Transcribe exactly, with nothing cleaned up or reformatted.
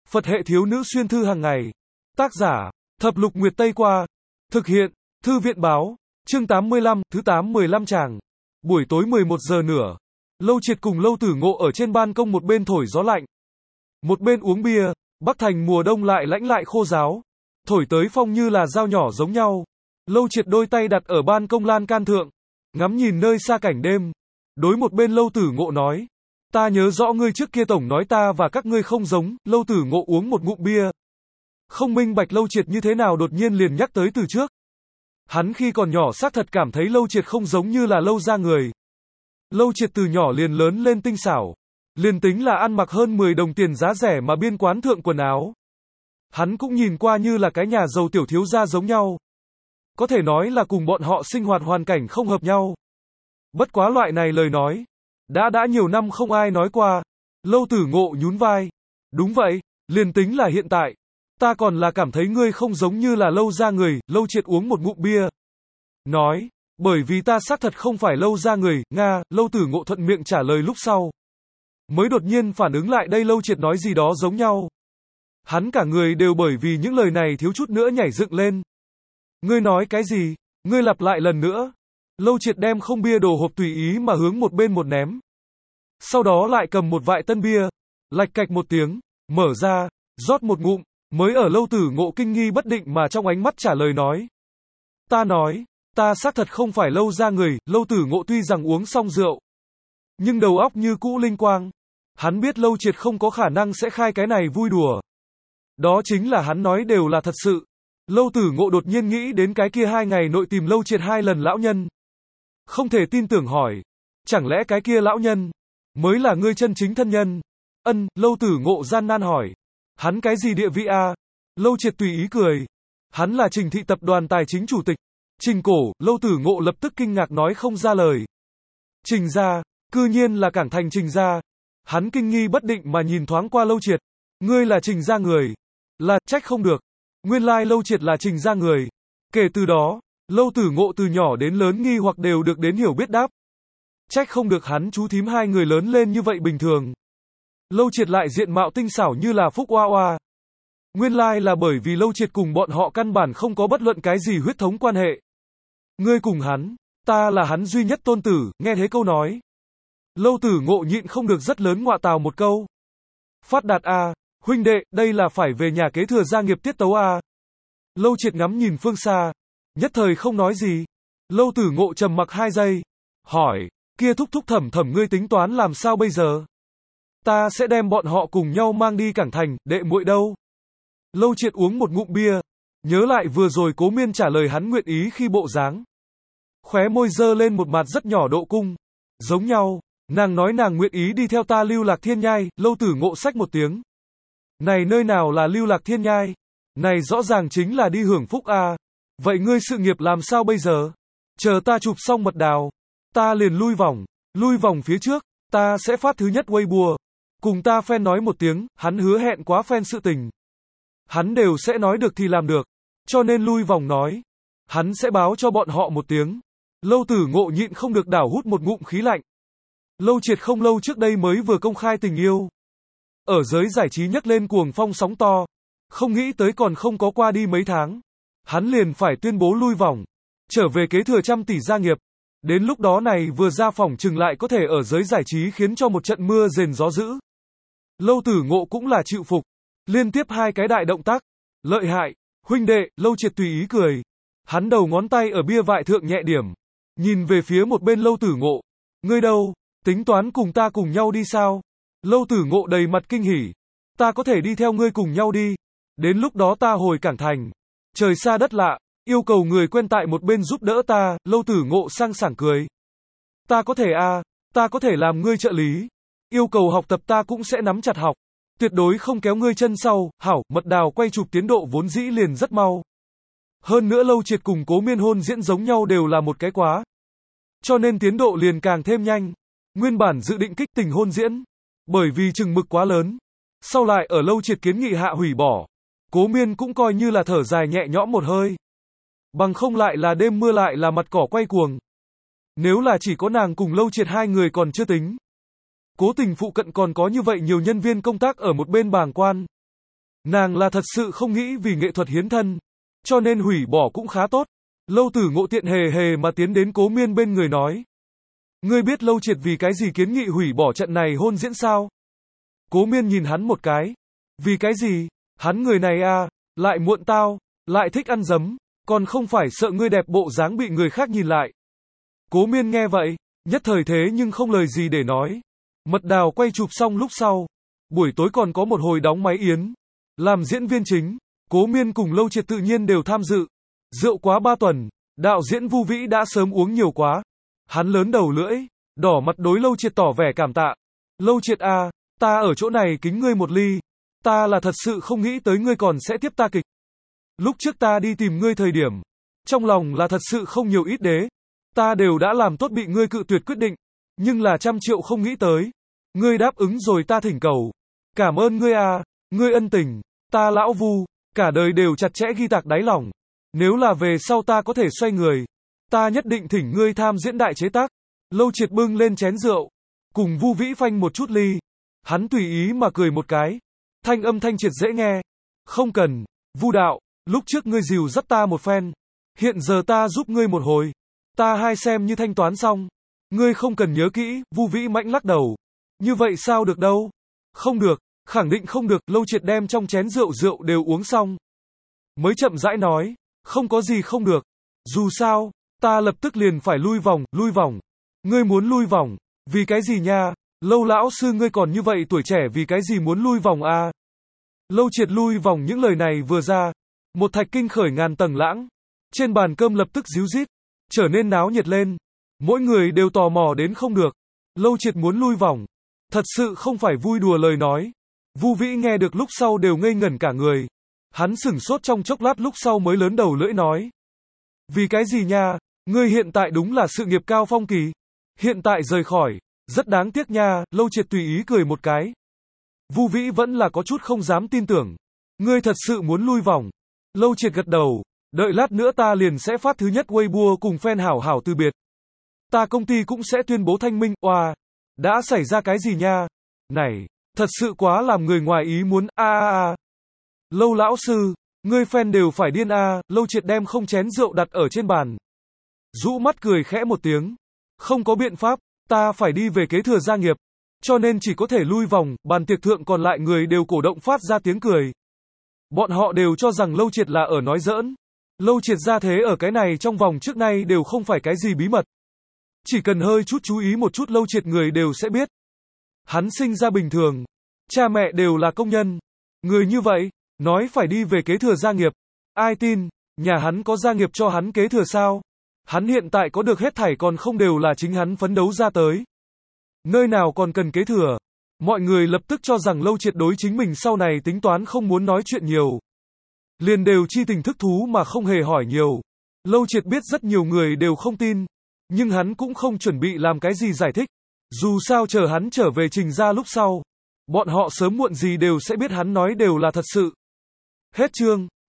Phật hệ thiếu nữ xuyên thư hàng ngày. Tác giả, Thập Lục Nguyệt Tây Qua. Thực hiện, Thư viện báo. Chương tám mươi lăm, thứ tám mười lăm tràng. Buổi tối mười một giờ nửa. Lâu Triệt cùng Lâu Tử Ngộ ở trên ban công một bên thổi gió lạnh. Một bên uống bia, Bắc Thành mùa đông lại lãnh lại khô ráo. Thổi tới phong như là dao nhỏ giống nhau. Lâu Triệt đôi tay đặt ở ban công lan can thượng. Ngắm nhìn nơi xa cảnh đêm. Đối một bên Lâu Tử Ngộ nói. Ta nhớ rõ ngươi trước kia tổng nói ta và các ngươi không giống. Lâu Tử Ngộ uống một ngụm bia. Không minh bạch Lâu Triệt như thế nào đột nhiên liền nhắc tới từ trước. Hắn khi còn nhỏ xác thật cảm thấy Lâu Triệt không giống như là Lâu gia người. Lâu Triệt từ nhỏ liền lớn lên tinh xảo. Liền tính là ăn mặc hơn mười đồng tiền giá rẻ mà biên quán thượng quần áo. Hắn cũng nhìn qua như là cái nhà giàu tiểu thiếu gia giống nhau. Có thể nói là cùng bọn họ sinh hoạt hoàn cảnh không hợp nhau. Bất quá loại này lời nói. Đã đã nhiều năm không ai nói qua. Lâu Tử Ngộ nhún vai. Đúng vậy, liền tính là hiện tại. Ta còn là cảm thấy ngươi không giống như là Lâu gia người. Lâu Triệt uống một ngụm bia. Nói, bởi vì ta xác thật không phải Lâu gia người, Nga. Lâu Tử Ngộ thuận miệng trả lời lúc sau. Mới đột nhiên phản ứng lại đây Lâu Triệt nói gì đó giống nhau. Hắn cả người đều bởi vì những lời này thiếu chút nữa nhảy dựng lên. Ngươi nói cái gì? Ngươi lặp lại lần nữa. Lâu Triệt đem không bia đồ hộp tùy ý mà hướng một bên một ném. Sau đó lại cầm một vại tân bia. Lạch cạch một tiếng. Mở ra. Rót một ngụm. Mới ở Lâu Tử Ngộ kinh nghi bất định mà trong ánh mắt trả lời nói. Ta nói. Ta xác thật không phải Lâu gia người. Lâu Tử Ngộ tuy rằng uống xong rượu. Nhưng đầu óc như cũ linh quang. Hắn biết Lâu Triệt không có khả năng sẽ khai cái này vui đùa. Đó chính là hắn nói đều là thật sự. Lâu Tử Ngộ đột nhiên nghĩ đến cái kia hai ngày nội tìm Lâu Triệt hai lần lão nhân. Không thể tin tưởng hỏi. Chẳng lẽ cái kia lão nhân mới là ngươi chân chính thân nhân? Ân, Lâu Tử Ngộ gian nan hỏi. Hắn cái gì địa vị a? Lâu Triệt tùy ý cười. Hắn là Trình Thị tập đoàn tài chính chủ tịch. Trình Cổ. Lâu Tử Ngộ lập tức kinh ngạc nói không ra lời. Trình gia, cư nhiên là Cảng Thành Trình gia. Hắn kinh nghi bất định mà nhìn thoáng qua Lâu Triệt. Ngươi là Trình gia người. Là, trách không được. Nguyên lai Lâu Triệt là Trình gia người. Kể từ đó, Lâu Tử Ngộ từ nhỏ đến lớn nghi hoặc đều được đến hiểu biết đáp. Trách không được hắn chú thím hai người lớn lên như vậy bình thường. Lâu Triệt lại diện mạo tinh xảo như là phúc oa oa. Nguyên lai là bởi vì Lâu Triệt cùng bọn họ căn bản không có bất luận cái gì huyết thống quan hệ. Ngươi cùng hắn, ta là hắn duy nhất tôn tử, nghe thế câu nói. Lâu Tử Ngộ nhịn không được rất lớn ngọa tào một câu. Phát đạt a, huynh đệ, đây là phải về nhà kế thừa gia nghiệp tiết tấu a. Lâu Triệt ngắm nhìn phương xa, nhất thời không nói gì. Lâu Tử Ngộ trầm mặc hai giây, hỏi, kia thúc thúc thẩm thẩm ngươi tính toán làm sao bây giờ? Ta sẽ đem bọn họ cùng nhau mang đi Cảng Thành, đệ muội đâu? Lâu Triệt uống một ngụm bia, nhớ lại vừa rồi Cố Miên trả lời hắn nguyện ý khi bộ dáng. Khóe môi dơ lên một mặt rất nhỏ độ cung. Giống nhau, nàng nói nàng nguyện ý đi theo ta Lưu Lạc Thiên Nhai. Lâu Tử Ngộ xách một tiếng. Này nơi nào là Lưu Lạc Thiên Nhai? Này rõ ràng chính là đi hưởng phúc a. Vậy ngươi sự nghiệp làm sao bây giờ? Chờ ta chụp xong mật đào, ta liền lui vòng, lui vòng phía trước, ta sẽ phát thứ nhất Weibo. Cùng ta fan nói một tiếng, hắn hứa hẹn quá fan sự tình. Hắn đều sẽ nói được thì làm được, cho nên lui vòng nói. Hắn sẽ báo cho bọn họ một tiếng. Lâu Tử Ngộ nhịn không được đảo hút một ngụm khí lạnh. Lâu Triệt không lâu trước đây mới vừa công khai tình yêu. Ở giới giải trí nhấc lên cuồng phong sóng to. Không nghĩ tới còn không có qua đi mấy tháng. Hắn liền phải tuyên bố lui vòng. Trở về kế thừa trăm tỷ gia nghiệp. Đến lúc đó này vừa ra phòng chừng lại có thể ở giới giải trí khiến cho một trận mưa rền gió dữ. Lâu Tử Ngộ cũng là chịu phục. Liên tiếp hai cái đại động tác. Lợi hại. Huynh đệ, Lâu Triệt tùy ý cười. Hắn đầu ngón tay ở bia vại thượng nhẹ điểm. Nhìn về phía một bên Lâu Tử Ngộ. Ngươi đâu? Tính toán cùng ta cùng nhau đi sao? Lâu Tử Ngộ đầy mặt kinh hỉ. Ta có thể đi theo ngươi cùng nhau đi. Đến lúc đó ta hồi Cảng Thành. Trời xa đất lạ. Yêu cầu người quen tại một bên giúp đỡ ta. Lâu Tử Ngộ sang sảng cười. Ta có thể a, ta có thể làm ngươi trợ lý. Yêu cầu học tập ta cũng sẽ nắm chặt học. Tuyệt đối không kéo ngươi chân sau. Hảo, mật đào quay chụp tiến độ vốn dĩ liền rất mau. Hơn nữa Lâu Triệt cùng Cố Miên hôn diễn giống nhau đều là một cái quá. Cho nên tiến độ liền càng thêm nhanh. Nguyên bản dự định kích tình hôn diễn. Bởi vì chừng mực quá lớn. Sau lại ở Lâu Triệt kiến nghị hạ hủy bỏ. Cố Miên cũng coi như là thở dài nhẹ nhõm một hơi. Bằng không lại là đêm mưa lại là mặt cỏ quay cuồng. Nếu là chỉ có nàng cùng Lâu Triệt hai người còn chưa tính. Cố Tình phụ cận còn có như vậy nhiều nhân viên công tác ở một bên bàng quan. Nàng là thật sự không nghĩ vì nghệ thuật hiến thân, cho nên hủy bỏ cũng khá tốt. Lâu Tử Ngộ tiện hề hề mà tiến đến Cố Miên bên người nói. Ngươi biết Lâu Triệt vì cái gì kiến nghị hủy bỏ trận này hôn diễn sao? Cố Miên nhìn hắn một cái. Vì cái gì? Hắn người này à, lại muộn tao, lại thích ăn dấm, còn không phải sợ ngươi đẹp bộ dáng bị người khác nhìn lại. Cố Miên nghe vậy, nhất thời thế nhưng không lời gì để nói. Mật Đào quay chụp xong lúc sau, buổi tối còn có một hồi đóng máy yến. Làm diễn viên chính, Cố Miên cùng Lâu Triệt tự nhiên đều tham dự. Rượu quá ba tuần, đạo diễn Vu Vĩ đã sớm uống nhiều quá. Hắn lớn đầu lưỡi, đỏ mặt đối Lâu Triệt tỏ vẻ cảm tạ. Lâu Triệt à, ta ở chỗ này kính ngươi một ly. Ta là thật sự không nghĩ tới ngươi còn sẽ tiếp ta kịch. Lúc trước ta đi tìm ngươi thời điểm, trong lòng là thật sự không nhiều ít đế. Ta đều đã làm tốt bị ngươi cự tuyệt quyết định, nhưng là trăm triệu không nghĩ tới. Ngươi đáp ứng rồi ta thỉnh cầu. Cảm ơn ngươi à, ngươi ân tình, ta lão Vu, cả đời đều chặt chẽ ghi tạc đáy lòng. Nếu là về sau ta có thể xoay người, ta nhất định thỉnh ngươi tham diễn đại chế tác. Lâu Triệt bưng lên chén rượu, cùng Vu Vĩ phanh một chút ly. Hắn tùy ý mà cười một cái. Thanh âm thanh triệt dễ nghe. Không cần, Vu đạo, lúc trước ngươi dìu dắt ta một phen. Hiện giờ ta giúp ngươi một hồi. Ta hai xem như thanh toán xong. Ngươi không cần nhớ kỹ, Vu Vĩ mãnh lắc đầu. Như vậy sao được đâu? Không được, khẳng định không được. Lâu Triệt đem trong chén rượu rượu đều uống xong. Mới chậm rãi nói, không có gì không được. Dù sao, ta lập tức liền phải lui vòng, lui vòng. Ngươi muốn lui vòng, vì cái gì nha? Lâu lão sư ngươi còn như vậy tuổi trẻ vì cái gì muốn lui vòng à? Lâu Triệt lui vòng những lời này vừa ra, một thạch kinh khởi ngàn tầng lãng. Trên bàn cơm lập tức ríu rít, trở nên náo nhiệt lên. Mỗi người đều tò mò đến không được. Lâu Triệt muốn lui vòng, thật sự không phải vui đùa lời nói. Vu Vĩ nghe được lúc sau đều ngây ngẩn cả người. Hắn sửng sốt trong chốc lát lúc sau mới lớn đầu lưỡi nói. Vì cái gì nha, ngươi hiện tại đúng là sự nghiệp cao phong kỳ. Hiện tại rời khỏi, rất đáng tiếc nha. Lâu Triệt tùy ý cười một cái. Vu Vĩ vẫn là có chút không dám tin tưởng. Ngươi thật sự muốn lui vòng. Lâu Triệt gật đầu, đợi lát nữa ta liền sẽ phát thứ nhất Weibo cùng fan hảo hảo từ biệt. Ta công ty cũng sẽ tuyên bố thanh minh. Oa, đã xảy ra cái gì nha? Này, thật sự quá làm người ngoài ý muốn. A a a. Lâu lão sư, ngươi fan đều phải điên a. Lâu Triệt đem không chén rượu đặt ở trên bàn, rũ mắt cười khẽ một tiếng. Không có biện pháp, ta phải đi về kế thừa gia nghiệp, cho nên chỉ có thể lui vòng. Bàn tiệc thượng còn lại người đều cổ động phát ra tiếng cười. Bọn họ đều cho rằng Lâu Triệt là ở nói giỡn. Lâu Triệt ra thế ở cái này trong vòng trước nay đều không phải cái gì bí mật. Chỉ cần hơi chút chú ý một chút Lâu Triệt người đều sẽ biết. Hắn sinh ra bình thường, cha mẹ đều là công nhân. Người như vậy, nói phải đi về kế thừa gia nghiệp. Ai tin, nhà hắn có gia nghiệp cho hắn kế thừa sao? Hắn hiện tại có được hết thảy còn không đều là chính hắn phấn đấu ra tới. Nơi nào còn cần kế thừa? Mọi người lập tức cho rằng Lâu Triệt đối chính mình sau này tính toán không muốn nói chuyện nhiều. Liền đều chi tình thức thú mà không hề hỏi nhiều. Lâu Triệt biết rất nhiều người đều không tin, nhưng hắn cũng không chuẩn bị làm cái gì giải thích. Dù sao chờ hắn trở về Trình gia lúc sau, bọn họ sớm muộn gì đều sẽ biết hắn nói đều là thật sự. Hết chương.